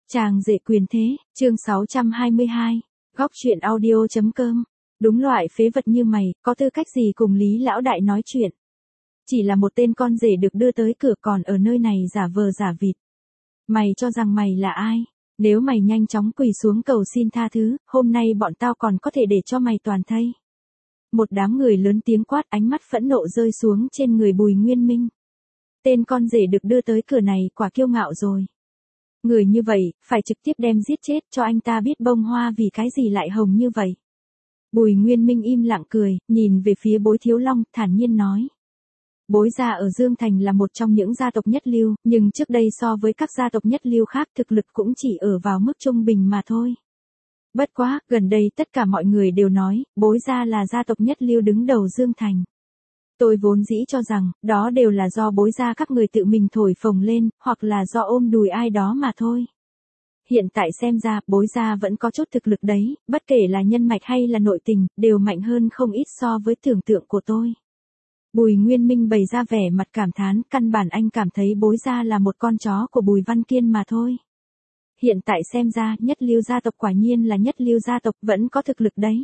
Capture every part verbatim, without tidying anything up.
Chàng rể quyền thế, chương sáu trăm hai mươi hai, góc chuyện audio.com. Đúng loại phế vật như mày, có tư cách gì cùng Lý lão đại nói chuyện. Chỉ là một tên con rể được đưa tới cửa còn ở nơi này giả vờ giả vịt. Mày cho rằng mày là ai? Nếu mày nhanh chóng quỳ xuống cầu xin tha thứ, hôm nay bọn tao còn có thể để cho mày toàn thây. Một đám người lớn tiếng quát, ánh mắt phẫn nộ rơi xuống trên người Bùi Nguyên Minh. Tên con rể được đưa tới cửa này quả kiêu ngạo rồi. Người như vậy, phải trực tiếp đem giết chết cho anh ta biết bông hoa vì cái gì lại hồng như vậy. Bùi Nguyên Minh im lặng cười, nhìn về phía Bối Thiếu Long, thản nhiên nói. Bối gia ở Dương Thành là một trong những gia tộc nhất lưu, nhưng trước đây so với các gia tộc nhất lưu khác thực lực cũng chỉ ở vào mức trung bình mà thôi. Bất quá, gần đây tất cả mọi người đều nói, Bối gia là gia tộc nhất lưu đứng đầu Dương Thành. Tôi vốn dĩ cho rằng, đó đều là do Bối gia các người tự mình thổi phồng lên, hoặc là do ôm đùi ai đó mà thôi. Hiện tại xem ra, Bối gia vẫn có chút thực lực đấy, bất kể là nhân mạch hay là nội tình, đều mạnh hơn không ít so với tưởng tượng của tôi. Bùi Nguyên Minh bày ra vẻ mặt cảm thán, căn bản anh cảm thấy Bối gia là một con chó của Bùi Văn Kiên mà thôi. Hiện tại xem ra, nhất lưu gia tộc quả nhiên là nhất lưu gia tộc vẫn có thực lực đấy.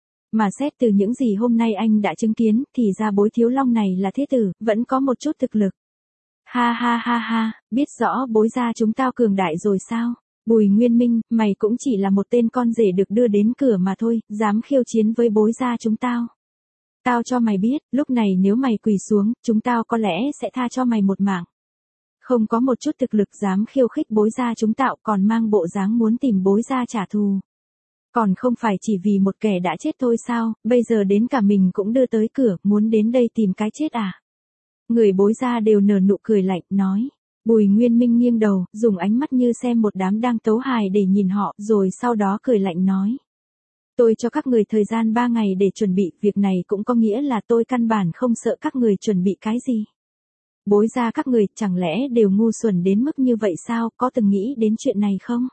Mà xét từ những gì hôm nay anh đã chứng kiến, thì ra Bối Thiếu Long này là thế tử, vẫn có một chút thực lực. Ha ha ha ha, biết rõ Bối gia chúng tao cường đại rồi sao? Bùi Nguyên Minh, mày cũng chỉ là một tên con rể được đưa đến cửa mà thôi, dám khiêu chiến với Bối gia chúng tao. Tao cho mày biết, lúc này nếu mày quỳ xuống, chúng tao có lẽ sẽ tha cho mày một mạng. Không có một chút thực lực dám khiêu khích Bối gia chúng tao còn mang bộ dáng muốn tìm Bối gia trả thù. Còn không phải chỉ vì một kẻ đã chết thôi sao, bây giờ đến cả mình cũng đưa tới cửa, muốn đến đây tìm cái chết à? Người Bối gia đều nở nụ cười lạnh, nói. Bùi Nguyên Minh nghiêng đầu, dùng ánh mắt như xem một đám đang tấu hài để nhìn họ, rồi sau đó cười lạnh nói. Tôi cho các người thời gian ba ngày để chuẩn bị, việc này cũng có nghĩa là tôi căn bản không sợ các người chuẩn bị cái gì. Bối gia các người, chẳng lẽ đều ngu xuẩn đến mức như vậy sao, có từng nghĩ đến chuyện này không?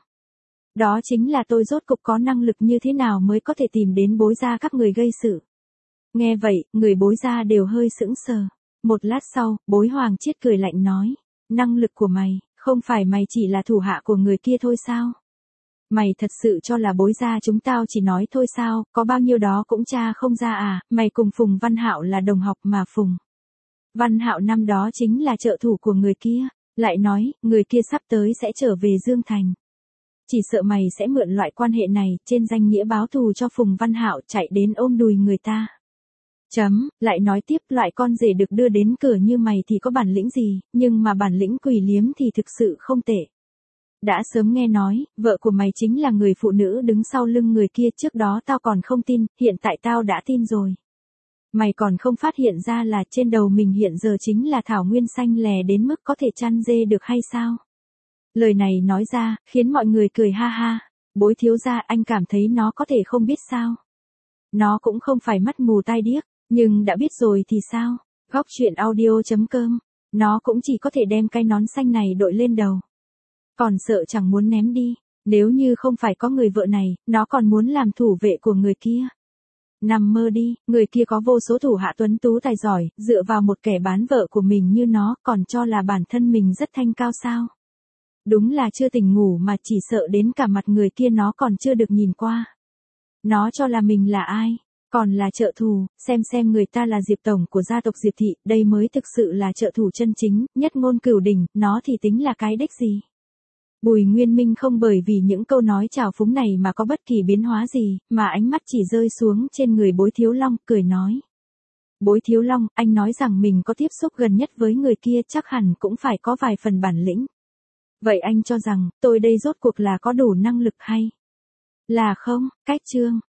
Đó chính là tôi rốt cục có năng lực như thế nào mới có thể tìm đến Bối gia các người gây sự. Nghe vậy, người Bối gia đều hơi sững sờ. Một lát sau, Bối Hoàng Chiết cười lạnh nói. Năng lực của mày, không phải mày chỉ là thủ hạ của người kia thôi sao? Mày thật sự cho là Bối gia chúng tao chỉ nói thôi sao, có bao nhiêu đó cũng tra không ra à, mày cùng Phùng Văn Hạo là đồng học mà Phùng Văn Hạo năm đó chính là trợ thủ của người kia, lại nói, người kia sắp tới sẽ trở về Dương Thành. Chỉ sợ mày sẽ mượn loại quan hệ này, trên danh nghĩa báo thù cho Phùng Văn Hạo chạy đến ôm đùi người ta. Chấm, lại nói tiếp, loại con rể được đưa đến cửa như mày thì có bản lĩnh gì, nhưng mà bản lĩnh quỷ liếm thì thực sự không tệ. Đã sớm nghe nói, vợ của mày chính là người phụ nữ đứng sau lưng người kia, trước đó tao còn không tin, hiện tại tao đã tin rồi. Mày còn không phát hiện ra là trên đầu mình hiện giờ chính là thảo nguyên xanh lè đến mức có thể chăn dê được hay sao? Lời này nói ra, khiến mọi người cười ha ha. Bối thiếu gia, anh cảm thấy nó có thể không biết sao? Nó cũng không phải mắt mù tai điếc, nhưng đã biết rồi thì sao? Góc chuyện audio.com. Nó cũng chỉ có thể đem cái nón xanh này đội lên đầu. Còn sợ chẳng muốn ném đi. Nếu như không phải có người vợ này, nó còn muốn làm thủ vệ của người kia. Nằm mơ đi, người kia có vô số thủ hạ tuấn tú tài giỏi, dựa vào một kẻ bán vợ của mình như nó, còn cho là bản thân mình rất thanh cao sao? Đúng là chưa tỉnh ngủ mà chỉ sợ đến cả mặt người kia nó còn chưa được nhìn qua. Nó cho là mình là ai? Còn là trợ thù, xem xem người ta là Diệp Tổng của gia tộc Diệp Thị, đây mới thực sự là trợ thủ chân chính, nhất ngôn cửu đỉnh, nó thì tính là cái đếch gì? Bùi Nguyên Minh không bởi vì những câu nói trào phúng này mà có bất kỳ biến hóa gì, mà ánh mắt chỉ rơi xuống trên người Bối Thiếu Long, cười nói. Bối Thiếu Long, anh nói rằng mình có tiếp xúc gần nhất với người kia chắc hẳn cũng phải có vài phần bản lĩnh. Vậy anh cho rằng, tôi đây rốt cuộc là có đủ năng lực hay? Là không, cách chương.